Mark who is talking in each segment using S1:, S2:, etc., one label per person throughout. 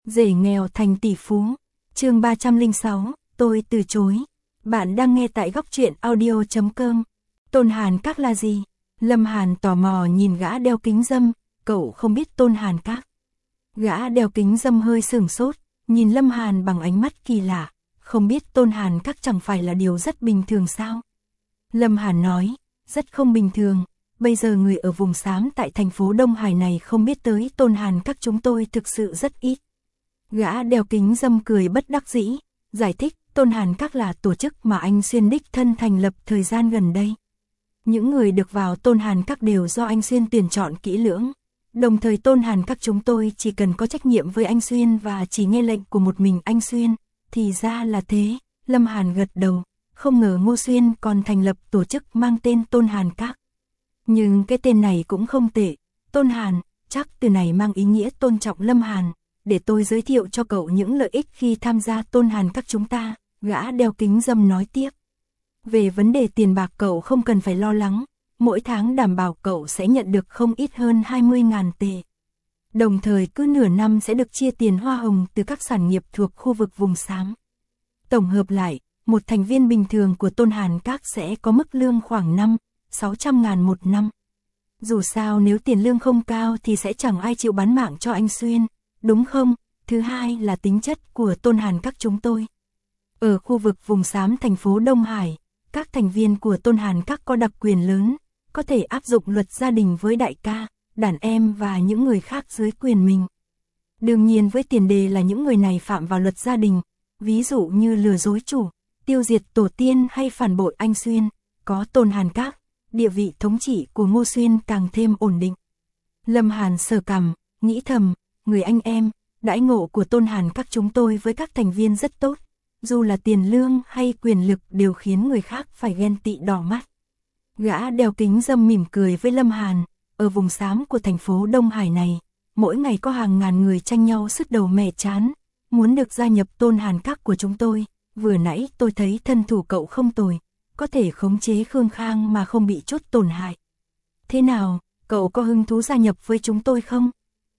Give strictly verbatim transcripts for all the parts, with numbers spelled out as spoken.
S1: Rể nghèo thành tỷ phú. Chương ba trăm lẻ sáu, tôi từ chối. Bạn đang nghe tại góc truyện audio chấm com. Tôn Hàn Các là gì? Lâm Hàn tò mò nhìn gã đeo kính râm, cậu không biết Tôn Hàn Các. Gã đeo kính râm hơi sửng sốt, nhìn Lâm Hàn bằng ánh mắt kỳ lạ, không biết Tôn Hàn Các chẳng phải là điều rất bình thường sao? Lâm Hàn nói, rất không bình thường, bây giờ người ở vùng xám tại thành phố Đông Hải này không biết tới Tôn Hàn Các chúng tôi thực sự rất ít. Gã đeo kính râm cười bất đắc dĩ, giải thích Tôn Hàn Các là tổ chức mà anh Xuyên đích thân thành lập thời gian gần đây. Những người được vào Tôn Hàn Các đều do anh Xuyên tuyển chọn kỹ lưỡng. Đồng thời Tôn Hàn Các chúng tôi chỉ cần có trách nhiệm với anh Xuyên và chỉ nghe lệnh của một mình anh Xuyên. Thì ra là thế, Lâm Hàn gật đầu, không ngờ Ngô Xuyên còn thành lập tổ chức mang tên Tôn Hàn Các. Nhưng cái tên này cũng không tệ, Tôn Hàn, chắc từ này mang ý nghĩa tôn trọng Lâm Hàn. Để tôi giới thiệu cho cậu những lợi ích khi tham gia Tôn Hàn Các chúng ta, gã đeo kính râm nói tiếp. Về vấn đề tiền bạc cậu không cần phải lo lắng, mỗi tháng đảm bảo cậu sẽ nhận được không ít hơn hai mươi nghìn tệ. Đồng thời cứ nửa năm sẽ được chia tiền hoa hồng từ các sản nghiệp thuộc khu vực vùng xám. Tổng hợp lại, một thành viên bình thường của Tôn Hàn Các sẽ có mức lương khoảng năm, sáu trăm ngàn một năm. Dù sao nếu tiền lương không cao thì sẽ chẳng ai chịu bán mạng cho anh Xuyên, đúng không? Thứ hai là tính chất của Tôn Hàn Các chúng tôi. Ở khu vực vùng xám thành phố Đông Hải, các thành viên của Tôn Hàn Các có đặc quyền lớn, có thể áp dụng luật gia đình với đại ca, đàn em và những người khác dưới quyền mình. Đương nhiên với tiền đề là những người này phạm vào luật gia đình, ví dụ như lừa dối chủ, tiêu diệt tổ tiên hay phản bội anh Xuyên, có Tôn Hàn Các, địa vị thống trị của Ngô Xuyên càng thêm ổn định. Lâm Hàn sờ cằm, nghĩ thầm, người anh em, đãi ngộ của Tôn Hàn Các chúng tôi với các thành viên rất tốt, dù là tiền lương hay quyền lực đều khiến người khác phải ghen tị đỏ mắt. Gã đeo kính râm mỉm cười với Lâm Hàn, ở vùng xám của thành phố Đông Hải này, mỗi ngày có hàng ngàn người tranh nhau sứt đầu mẻ chán, muốn được gia nhập Tôn Hàn Các của chúng tôi. Vừa nãy tôi thấy thân thủ cậu không tồi, có thể khống chế Khương Khang mà không bị chút tổn hại. Thế nào, cậu có hứng thú gia nhập với chúng tôi không?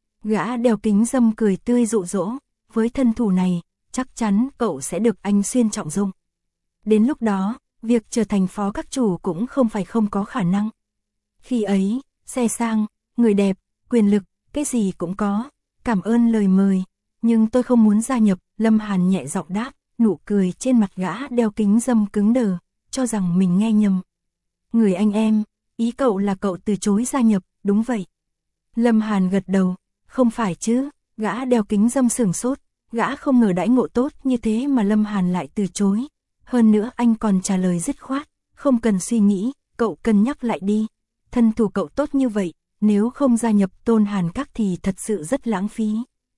S1: Gã đeo kính râm cười tươi dụ dỗ, với thân thủ này, chắc chắn cậu sẽ được anh Xuyên trọng dụng. Đến lúc đó, việc trở thành phó các chủ cũng không phải không có khả năng. Khi ấy, xe sang, người đẹp, quyền lực, cái gì cũng có. Cảm ơn lời mời, nhưng tôi không muốn gia nhập. Lâm Hàn nhẹ giọng đáp, nụ cười trên mặt gã đeo kính râm cứng đờ, cho rằng mình nghe nhầm. Người anh em, ý cậu là cậu từ chối gia nhập, đúng vậy. Lâm Hàn gật đầu, không phải chứ, gã đeo kính râm sửng sốt, gã không ngờ đãi ngộ tốt như thế mà Lâm Hàn lại từ chối. Hơn nữa anh còn trả lời dứt khoát, không cần suy nghĩ, cậu cân nhắc lại đi. Thân thủ cậu tốt như vậy, nếu không gia nhập Tôn Hàn Các thì thật sự rất lãng phí.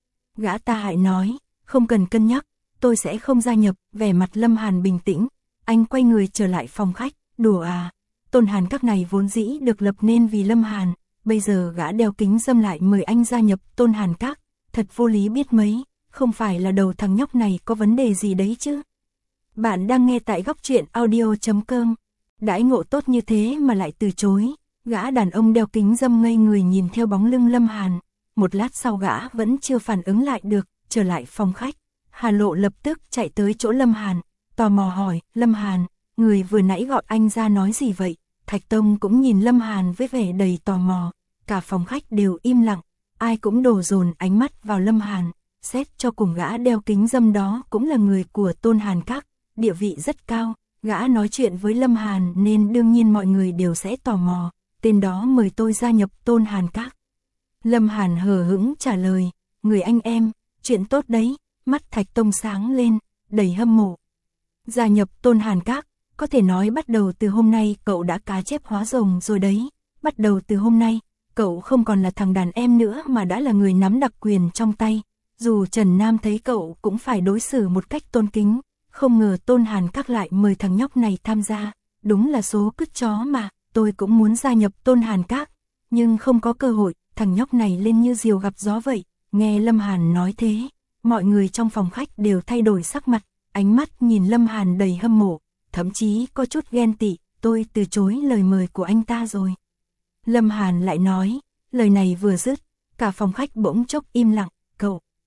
S1: Gã ta hại nói, không cần cân nhắc, tôi sẽ không gia nhập. Vẻ mặt Lâm Hàn bình tĩnh, anh quay người trở lại phòng khách, đùa à, Tôn Hàn Các này vốn dĩ được lập nên vì Lâm Hàn, bây giờ gã đeo kính râm lại mời anh gia nhập Tôn Hàn Các, thật vô lý biết mấy, không phải là đầu thằng nhóc này có vấn đề gì đấy chứ. Bạn đang nghe tại góc truyện audio chấm com. Đãi ngộ tốt như thế mà lại từ chối. Gã đàn ông đeo kính râm ngây người nhìn theo bóng lưng Lâm Hàn. Một lát sau gã vẫn chưa phản ứng lại được, trở lại phòng khách. Hà Lộ lập tức chạy tới chỗ Lâm Hàn, tò mò hỏi, Lâm Hàn, người vừa nãy gọi anh ra nói gì vậy? Thạch Tông cũng nhìn Lâm Hàn với vẻ đầy tò mò. Cả phòng khách đều im lặng, ai cũng đổ dồn ánh mắt vào Lâm Hàn. Xét cho cùng gã đeo kính râm đó cũng là người của Tôn Hàn Các, địa vị rất cao, gã nói chuyện với Lâm Hàn nên đương nhiên mọi người đều sẽ tò mò, tên đó mời tôi gia nhập Tôn Hàn Các. Lâm Hàn hờ hững trả lời, người anh em, chuyện tốt đấy, mắt Thạch Tông sáng lên, đầy hâm mộ. Gia nhập Tôn Hàn Các, có thể nói bắt đầu từ hôm nay cậu đã cá chép hóa rồng rồi đấy, bắt đầu từ hôm nay, cậu không còn là thằng đàn em nữa mà đã là người nắm đặc quyền trong tay. Dù Trần Nam thấy cậu cũng phải đối xử một cách tôn kính, không ngờ Tôn Hàn Các lại mời thằng nhóc này tham gia, đúng là số cứt chó mà, tôi cũng muốn gia nhập Tôn Hàn Các, nhưng không có cơ hội, thằng nhóc này lên như diều gặp gió vậy. Nghe Lâm Hàn nói thế, mọi người trong phòng khách đều thay đổi sắc mặt, ánh mắt nhìn Lâm Hàn đầy hâm mộ, thậm chí có chút ghen tị, tôi từ chối lời mời của anh ta rồi. Lâm Hàn lại nói, lời này vừa dứt, cả phòng khách bỗng chốc im lặng, cậu.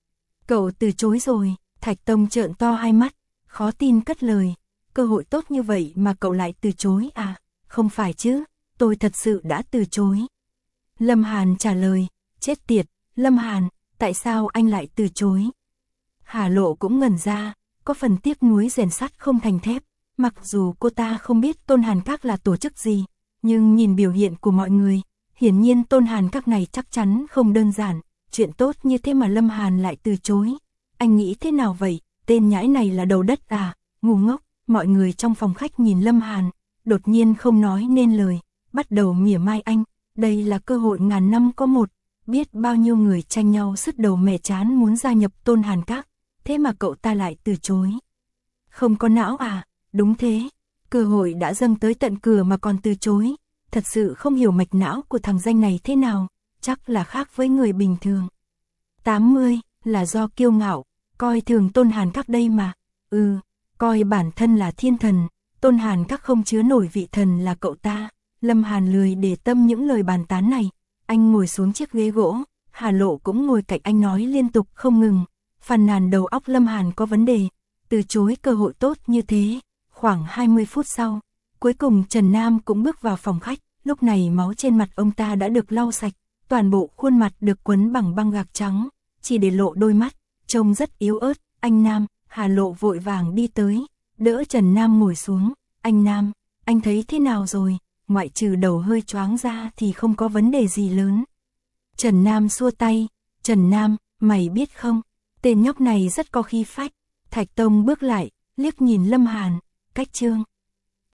S1: Cậu từ chối rồi, Thạch Tông trợn to hai mắt, khó tin cất lời, cơ hội tốt như vậy mà cậu lại từ chối à, không phải chứ, tôi thật sự đã từ chối. Lâm Hàn trả lời, chết tiệt, Lâm Hàn, tại sao anh lại từ chối? Hà Lộ cũng ngẩn ra, có phần tiếc nuối rèn sắt không thành thép, mặc dù cô ta không biết Tôn Hàn Các là tổ chức gì, nhưng nhìn biểu hiện của mọi người, hiển nhiên Tôn Hàn Các này chắc chắn không đơn giản, chuyện tốt như thế mà Lâm Hàn lại từ chối. Anh nghĩ thế nào vậy, tên nhãi này là đầu đất à, ngu ngốc. Mọi người trong phòng khách nhìn Lâm Hàn, đột nhiên không nói nên lời, bắt đầu mỉa mai anh, đây là cơ hội ngàn năm có một, biết bao nhiêu người tranh nhau sứt đầu mẻ trán muốn gia nhập Tôn Hàn Các, thế mà cậu ta lại từ chối. Không có não à, đúng thế, cơ hội đã dâng tới tận cửa mà còn từ chối, thật sự không hiểu mạch não của thằng danh này thế nào, chắc là khác với người bình thường. tám mươi, là do kiêu ngạo, coi thường Tôn Hàn Các đây mà, ừ, coi bản thân là thiên thần, Tôn Hàn Các không chứa nổi vị thần là cậu ta. Lâm Hàn lười để tâm những lời bàn tán này, anh ngồi xuống chiếc ghế gỗ, Hà Lộ cũng ngồi cạnh anh nói liên tục không ngừng, phàn nàn đầu óc Lâm Hàn có vấn đề, từ chối cơ hội tốt như thế. Khoảng hai mươi phút sau, cuối cùng Trần Nam cũng bước vào phòng khách, lúc này máu trên mặt ông ta đã được lau sạch, toàn bộ khuôn mặt được quấn bằng băng gạc trắng, chỉ để lộ đôi mắt, trông rất yếu ớt. Anh Nam, Hà Lộ vội vàng đi tới, đỡ Trần Nam ngồi xuống, anh Nam, anh thấy thế nào rồi, ngoại trừ đầu hơi choáng ra thì không có vấn đề gì lớn. Trần Nam xua tay, Trần Nam, mày biết không, tên nhóc này rất có khí phách. Thạch Tông bước lại, liếc nhìn Lâm Hàn, cách trương.